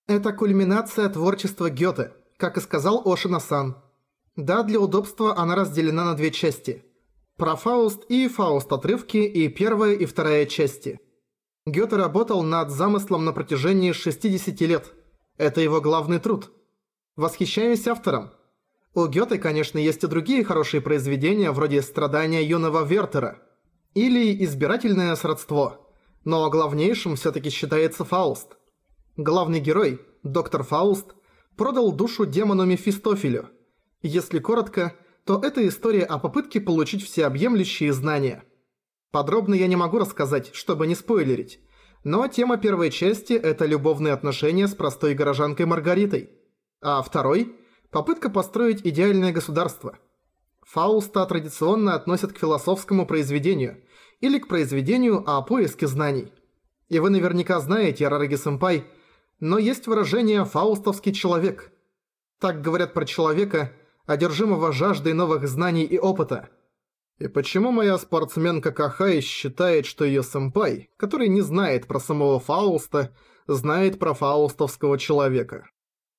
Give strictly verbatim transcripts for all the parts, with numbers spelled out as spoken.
Это кульминация творчества Гёте, как и сказал Ошина-сан. Да, для удобства она разделена на две части. Про Фауст и Фауст отрывки и первая и вторая части. Гёте работал над замыслом на протяжении шестидесяти лет. Это его главный труд. Восхищаюсь автором. У Гёте, конечно, есть и другие хорошие произведения, вроде «Страдания юного Вертера» или «Избирательное сродство», но главнейшим всё-таки считается Фауст. Главный герой, доктор Фауст, продал душу демону Мефистофелю. Если коротко, то это история о попытке получить всеобъемлющие знания. Подробно я не могу рассказать, чтобы не спойлерить, но тема первой части – это любовные отношения с простой горожанкой Маргаритой, а второй – попытка построить идеальное государство. Фауста традиционно относят к философскому произведению или к произведению о поиске знаний. И вы наверняка знаете, Арараги-сэмпай, но есть выражение «фаустовский человек». Так говорят про человека, одержимого жаждой новых знаний и опыта. И почему моя спортсменка Кахай считает, что её сэмпай, который не знает про самого Фауста, знает про фаустовского человека?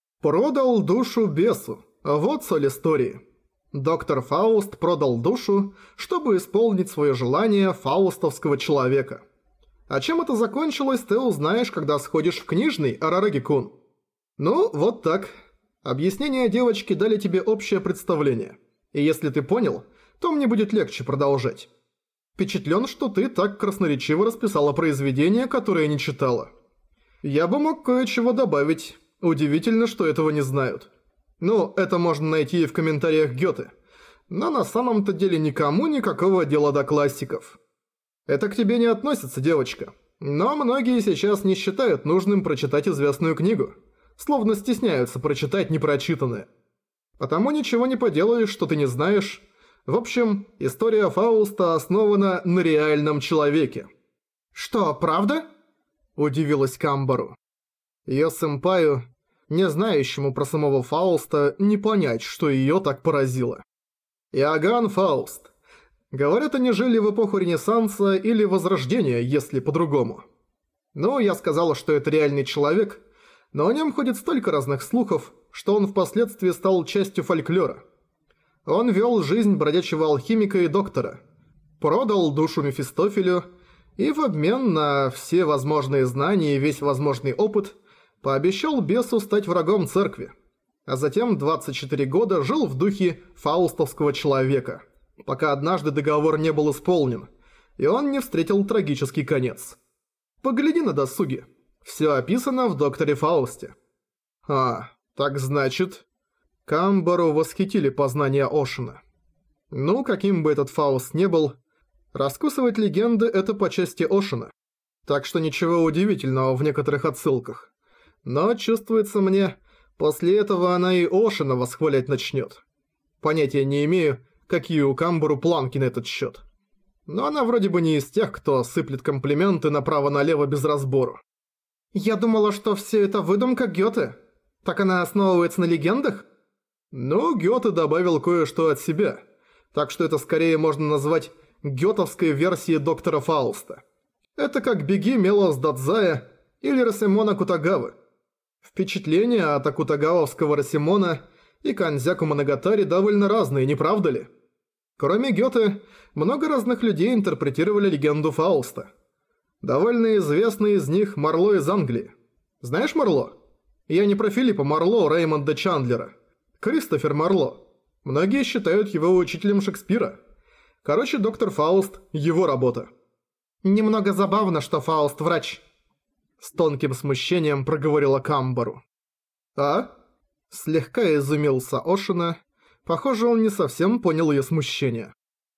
Продал душу бесу. Вот соль истории. Доктор Фауст продал душу, чтобы исполнить своё желание фаустовского человека. А чем это закончилось, ты узнаешь, когда сходишь в книжный, Арараги-кун. Ну, вот так. Объяснения девочки дали тебе общее представление. И если ты понял, то мне будет легче продолжать. Впечатлен, что ты так красноречиво расписала произведение, которое не читала. Я бы мог кое-чего добавить. Удивительно, что этого не знают. Ну, это можно найти и в комментариях Гёте. Но на самом-то деле никому никакого дела до классиков. Это к тебе не относится, девочка. Но многие сейчас не считают нужным прочитать известную книгу. Словно стесняются прочитать непрочитанное. Потому ничего не поделаешь, что ты не знаешь. В общем, история Фауста основана на реальном человеке. «Что, правда?» – удивилась Камбару. Её сэмпаю, не знающему про самого Фауста, не понять, что её так поразило. Иоганн Фауст. Говорят, они жили в эпоху Ренессанса или Возрождения, если по-другому. Ну, я сказала, что это реальный человек, но о нем ходит столько разных слухов, что он впоследствии стал частью фольклора. Он вел жизнь бродячего алхимика и доктора, продал душу Мефистофелю и в обмен на все возможные знания и весь возможный опыт пообещал бесу стать врагом церкви, а затем двадцать четыре года жил в духе фаустовского человека, пока однажды договор не был исполнен, и он не встретил трагический конец. Погляди на досуге. Все описано в докторе Фаусте. А, так значит... Камбару восхитили познания Ошина. Ну, каким бы этот Фауст не был, раскусывать легенды – это по части Ошина. Так что ничего удивительного в некоторых отсылках. Но, чувствуется мне, после этого она и Ошина восхвалять начнет. Понятия не имею, какие у Камбару планки на этот счет. Но она вроде бы не из тех, кто сыплет комплименты направо-налево без разбору. Я думала, что все это выдумка Гёте. Так она основывается на легендах? Ну, Гёте добавил кое-что от себя. Так что это скорее можно назвать гётовской версией доктора Фауста. Это как «Беги, Мелос Дадзая» или Росимона Кутагавы. Впечатления от акутагавовского Росимона и Канзяку Моногатари довольно разные, не правда ли? Кроме Гёте, много разных людей интерпретировали легенду Фауста. Довольно известный из них Марло из Англии. Знаешь Марло? Я не про Филиппа Марло, Реймонда Чандлера. Кристофер Марло. Многие считают его учителем Шекспира. Короче, доктор Фауст – его работа. Немного забавно, что Фауст врач. С тонким смущением проговорила Камбару. А? Слегка изумился Ошина. Похоже, он не совсем понял ее смущение.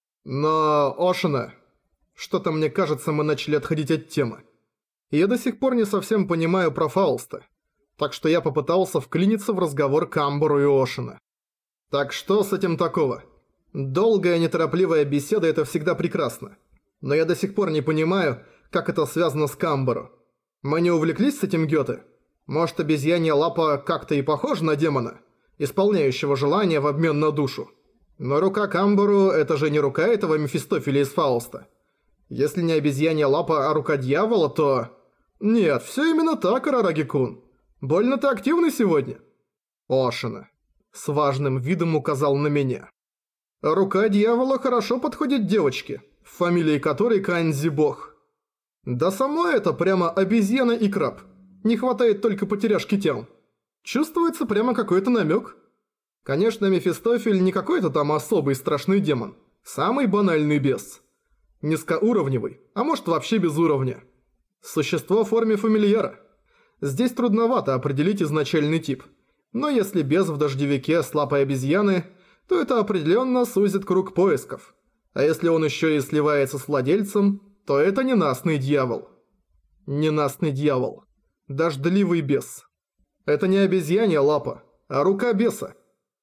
Но, Ошина, что-то мне кажется, мы начали отходить от темы. Я до сих пор не совсем понимаю про Фауста. Так что я попытался вклиниться в разговор Камбару и Ошина. Так что с этим такого? Долгая неторопливая беседа – это всегда прекрасно. Но я до сих пор не понимаю, как это связано с Камбару. Мы не увлеклись с этим Гёте? Может, обезьянья лапа как-то и похожа на демона, исполняющего желание в обмен на душу? Но рука Камбару – это же не рука этого Мефистофеля из Фауста. Если не обезьянья лапа, а рука дьявола, то... Нет, все именно так, Арараги-кун. Больно ты активный сегодня?» Ошина с важным видом указал на меня. «Рука дьявола хорошо подходит девочке, в фамилии которой Канзи бог. Да само это прямо обезьяна и краб. Не хватает только потеряшки тем. Чувствуется прямо какой-то намек. Конечно, Мефистофель не какой-то там особый страшный демон. Самый банальный бес. Низкоуровневый, а может вообще без уровня. Существо в форме фамильяра. Здесь трудновато определить изначальный тип. Но если бес в дождевике с лапой обезьяны, то это определенно сузит круг поисков. А если он еще и сливается с владельцем, то это ненастный дьявол. Ненастный дьявол. Дождливый бес. Это не обезьянья лапа, а рука беса.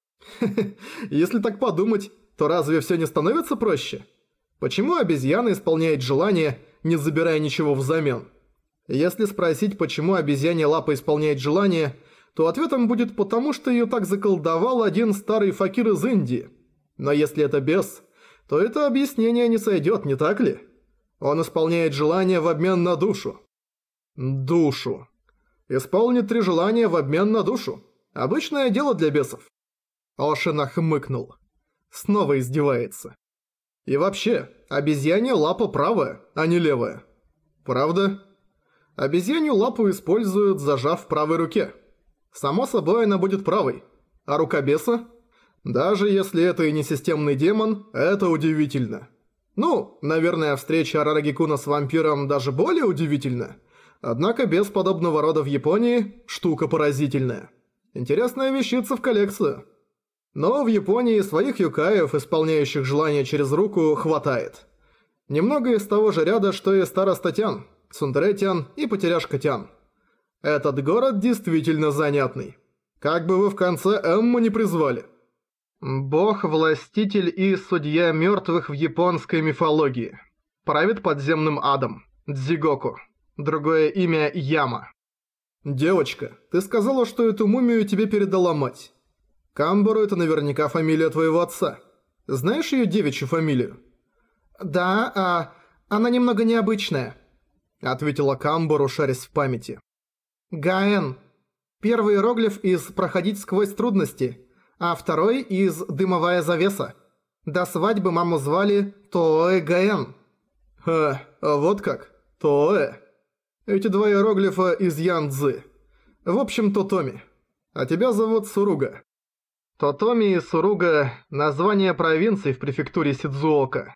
Если так подумать, то разве все не становится проще? Почему обезьяна исполняет желание, не забирая ничего взамен? Если спросить, почему обезьянья лапа исполняет желание, то ответом будет потому, что ее так заколдовал один старый факир из Индии. Но если это бес, то это объяснение не сойдет, не так ли? Он исполняет желание в обмен на душу. Душу. Исполнит три желания в обмен на душу. Обычное дело для бесов. Ошина хмыкнул. Снова издевается. И вообще, обезьянья лапа правая, а не левая. Правда? Обезьянью лапу используют, зажав в правой руке. Само собой, она будет правой. А рука беса? Даже если это и не системный демон, это удивительно. Ну, наверное, встреча Арарагикуна с вампиром даже более удивительна. Однако бес подобного рода в Японии – штука поразительная. Интересная вещица в коллекцию. Но в Японии своих юкаев, исполняющих желания через руку, хватает. Немного из того же ряда, что и Староста-тян, Цундере-тян и Потеряшка-тян. Этот город действительно занятный. Как бы вы в конце Эмму не призвали. Бог, властитель и судья мертвых в японской мифологии. Правит подземным адом. Дзигоку. Другое имя Яма. Девочка, ты сказала, что эту мумию тебе передала мать. Камбару — это наверняка фамилия твоего отца. Знаешь ее девичью фамилию? Да, а она немного необычная, ответила Камбару, шарясь в памяти. Гаэн. Первый иероглиф из «Проходить сквозь трудности», а второй из «Дымовая завеса». До свадьбы маму звали Тооэ Гаэн. Ха, а вот как? Тооэ. Эти два иероглифа из Ян-Цзы. В общем, Тотоми. А тебя зовут Суруга. Тотоми и Суруга – название провинций в префектуре Сидзуока.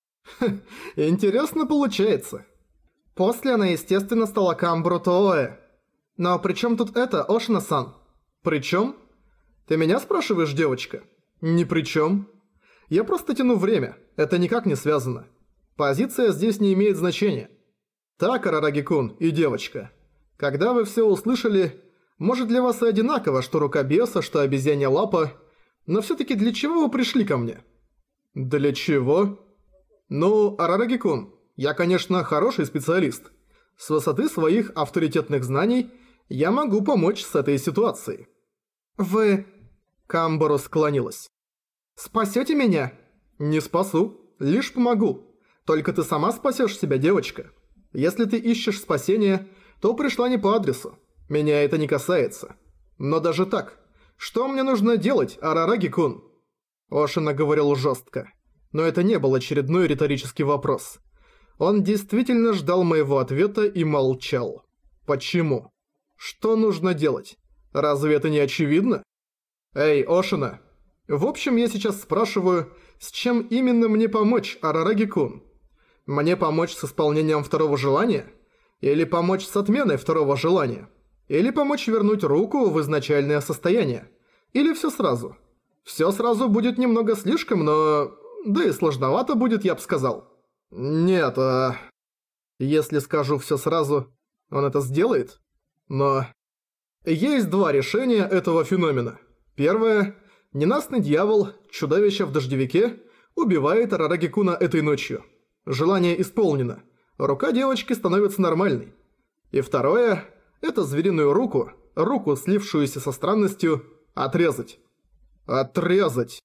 Ха, интересно получается. После она, естественно, стала Камбару Тооэ. Но при чем тут это, Ошина-сан? При чем? Ты меня спрашиваешь, девочка? Ни при чем. Я просто тяну время, это никак не связано. Позиция здесь не имеет значения. Так, Арараги-кун и девочка. Когда вы все услышали, может для вас и одинаково, что рука беса, что обезьянья лапа, но все-таки для чего вы пришли ко мне? Для чего? Ну, Арараги-кун, я, конечно, хороший специалист. С высоты своих авторитетных знаний я могу помочь с этой ситуацией. Вы... Камбару склонилась. Спасете меня? Не спасу, лишь помогу. Только ты сама спасешь себя, девочка. Если ты ищешь спасения, то пришла не по адресу. Меня это не касается. Но даже так, что мне нужно делать, Арараги-кун? Ошина говорил жестко. Но это не был очередной риторический вопрос. Он действительно ждал моего ответа и молчал. Почему? Что нужно делать? Разве это не очевидно? Эй, Ошина. В общем, я сейчас спрашиваю, с чем именно мне помочь, Арараги-кун? Мне помочь с исполнением второго желания? Или помочь с отменой второго желания? Или помочь вернуть руку в изначальное состояние? Или все сразу? Все сразу будет немного слишком, но... Да и сложновато будет, я бы сказал. Нет, а... Если скажу все сразу, он это сделает? Но... Есть два решения этого феномена. Первое. Ненастный дьявол, чудовище в дождевике, убивает Арараги-куна этой ночью. Желание исполнено. Рука девочки становится нормальной. И второе. Это звериную руку, руку, слившуюся со странностью, отрезать. Отрезать.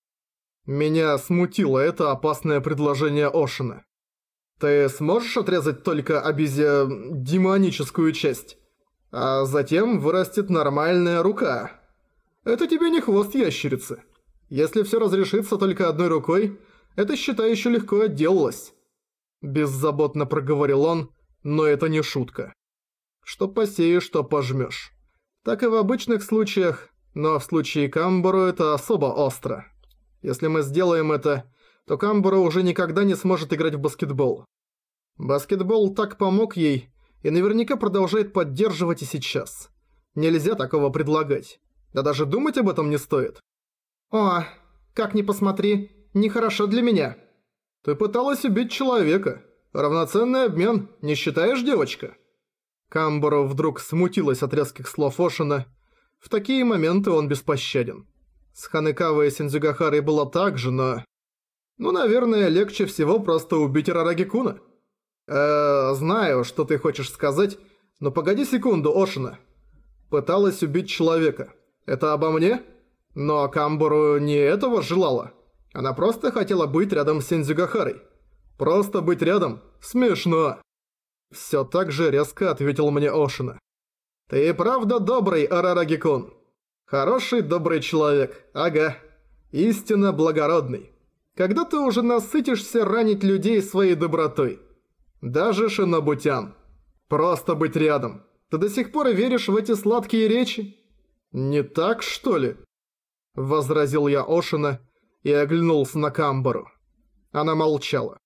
Меня смутило это опасное предложение Ошина. Ты сможешь отрезать только обезья... демоническую часть? А затем вырастет нормальная рука. Это тебе не хвост ящерицы. Если все разрешится только одной рукой, это, считай, еще легко отделалось. Беззаботно проговорил он, но это не шутка. Что посеешь, что пожмешь. Так и в обычных случаях, но в случае Камбару это особо остро. Если мы сделаем это, то Камбару уже никогда не сможет играть в баскетбол. Баскетбол так помог ей и наверняка продолжает поддерживать и сейчас. Нельзя такого предлагать. Да даже думать об этом не стоит. О, как ни посмотри, нехорошо для меня. Ты пыталась убить человека. Равноценный обмен, не считаешь, девочка? Камбару вдруг смутилась от резких слов Ошина. В такие моменты он беспощаден. С Ханекавой и Синдзюгахарой было так же, но... Ну, наверное, легче всего просто убить Арараги-куна. Эээ, знаю, что ты хочешь сказать, но погоди секунду, Ошина. Пыталась убить человека. Это обо мне? Но Камбару не этого желала. Она просто хотела быть рядом с Синдзюгахарой. Просто быть рядом? Смешно. Всё так же резко ответил мне Ошина. Ты и правда добрый, Арараги-кун. Хороший, добрый человек, ага. Истинно благородный. Когда ты уже насытишься ранить людей своей добротой? Даже Шинобутян. Просто быть рядом. Ты до сих пор веришь в эти сладкие речи? Не так, что ли? Возразил я Ошина и оглянулся на Камбару. Она молчала.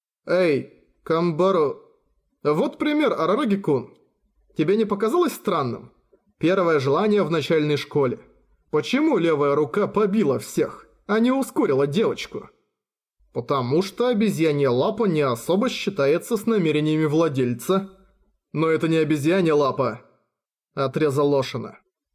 Эй, Камбару... Вот пример, Арараги-кун. Тебе не показалось странным? Первое желание в начальной школе. Почему левая рука побила всех, а не ускорила девочку? Потому что обезьянья лапа не особо считается с намерениями владельца. Но это не обезьянья лапа, отрезал Ошина.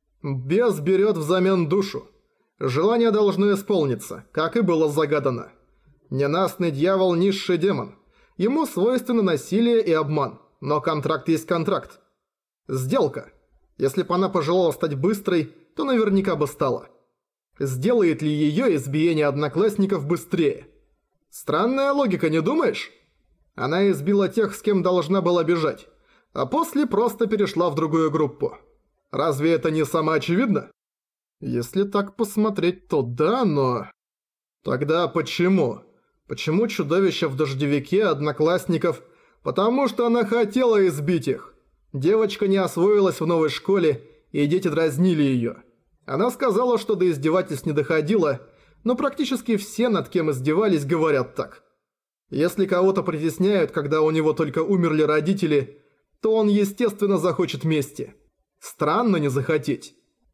Бес берет взамен душу. Желание должно исполниться, как и было загадано. Ненастный дьявол – низший демон. Ему свойственно насилие и обман, но контракт есть контракт. Сделка. Если бы она пожелала стать быстрой, то наверняка бы стала. Сделает ли ее избиение одноклассников быстрее? Странная логика, не думаешь? Она избила тех, с кем должна была бежать, а после просто перешла в другую группу. Разве это не самоочевидно? Если так посмотреть, то да, но... Тогда почему? Почему чудовище в дождевике одноклассников? Потому что она хотела избить их. Девочка не освоилась в новой школе, и дети дразнили ее. Она сказала, что до издевательств не доходило, но практически все, над кем издевались, говорят так. Если кого-то притесняют, когда у него только умерли родители, то он, естественно, захочет мести. Странно не захотеть.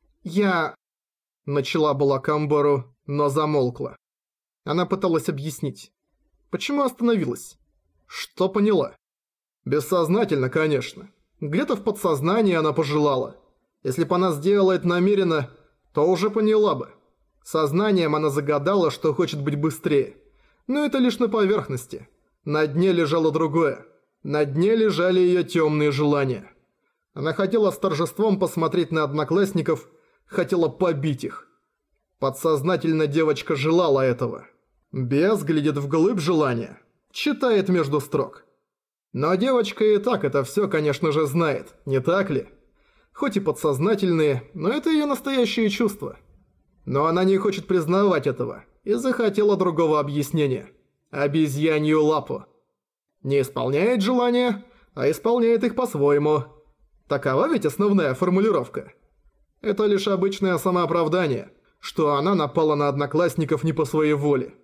Я... Начала была Камбару, но замолкла. Она пыталась объяснить. Почему остановилась? Что поняла? Бессознательно, конечно. Где-то в подсознании она пожелала. Если бы она сделала это намеренно, то уже поняла бы. Сознанием она загадала, что хочет быть быстрее. Но это лишь на поверхности. На дне лежало другое. На дне лежали ее темные желания. Она хотела с торжеством посмотреть на одноклассников, хотела побить их. Подсознательно девочка желала этого. Бес глядит вглубь желания, читает между строк. Но девочка и так это все, конечно же, знает, не так ли? Хоть и подсознательные, но это ее настоящие чувства. Но она не хочет признавать этого и захотела другого объяснения. Обезьянью лапу. Не исполняет желания, а исполняет их по-своему. Такова ведь основная формулировка. Это лишь обычное самооправдание, что она напала на одноклассников не по своей воле.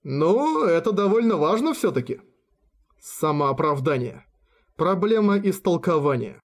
Ну, это довольно важно все-таки. Самооправдание. Проблема истолкования.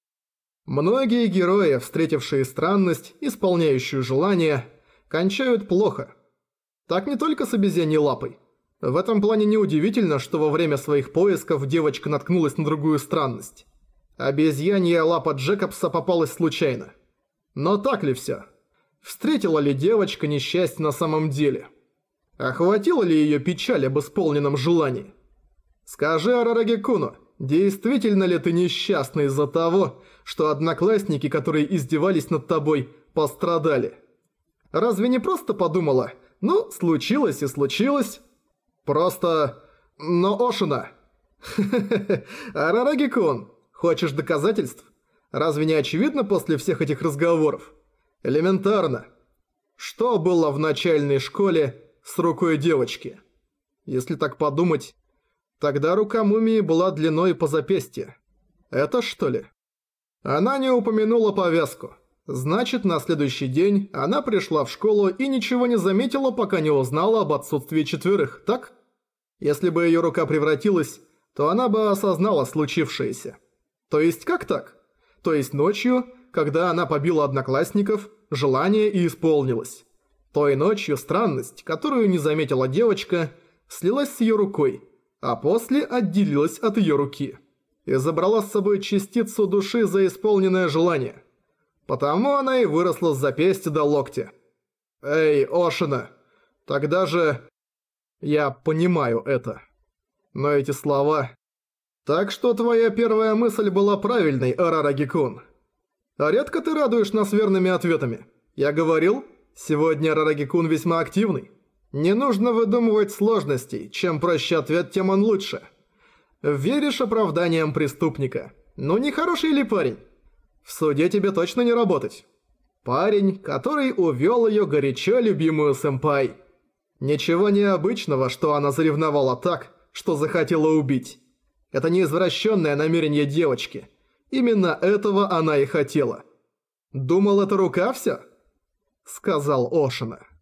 Многие герои, встретившие странность, исполняющую желания, кончают плохо. Так не только с обезьяньей лапой. В этом плане неудивительно, что во время своих поисков девочка наткнулась на другую странность. Обезьянья лапа Джекобса попалась случайно. Но так ли все? Встретила ли девочка несчастье на самом деле? Охватила ли ее печаль об исполненном желании? Скажи, Арараги-куну, действительно ли ты несчастна из-за того, что одноклассники, которые издевались над тобой, пострадали? Разве не просто подумала, ну, случилось и случилось? Просто... Но Ошина... Арараги-кун, хочешь доказательств? Разве не очевидно после всех этих разговоров? Элементарно. Что было в начальной школе с рукой девочки? Если так подумать, тогда рука мумии была длиной по запястье. Это что ли? Она не упомянула повязку. Значит, на следующий день она пришла в школу и ничего не заметила, пока не узнала об отсутствии четверых, так? Если бы ее рука превратилась, то она бы осознала случившееся. То есть как так? То есть ночью, когда она побила одноклассников, желание и исполнилось. Той ночью странность, которую не заметила девочка, слилась с ее рукой, а после отделилась от ее руки и забрала с собой частицу души за исполненное желание. Потому она и выросла с запястья до локтя. Эй, Ошина, тогда же... Я понимаю это. Но эти слова... Так что твоя первая мысль была правильной, Арараги-кун. А редко ты радуешь нас верными ответами. Я говорил, сегодня Арараги-кун весьма активный. Не нужно выдумывать сложностей, чем проще ответ, тем он лучше. Веришь оправданиям преступника. Ну не хороший ли парень? В суде тебе точно не работать. Парень, который увёл её горячо любимую сэмпай. Ничего необычного, что она заревновала так, что захотела убить. Это не извращенное намерение девочки. Именно этого она и хотела. «Думал, это рука вся?» — сказал Ошина.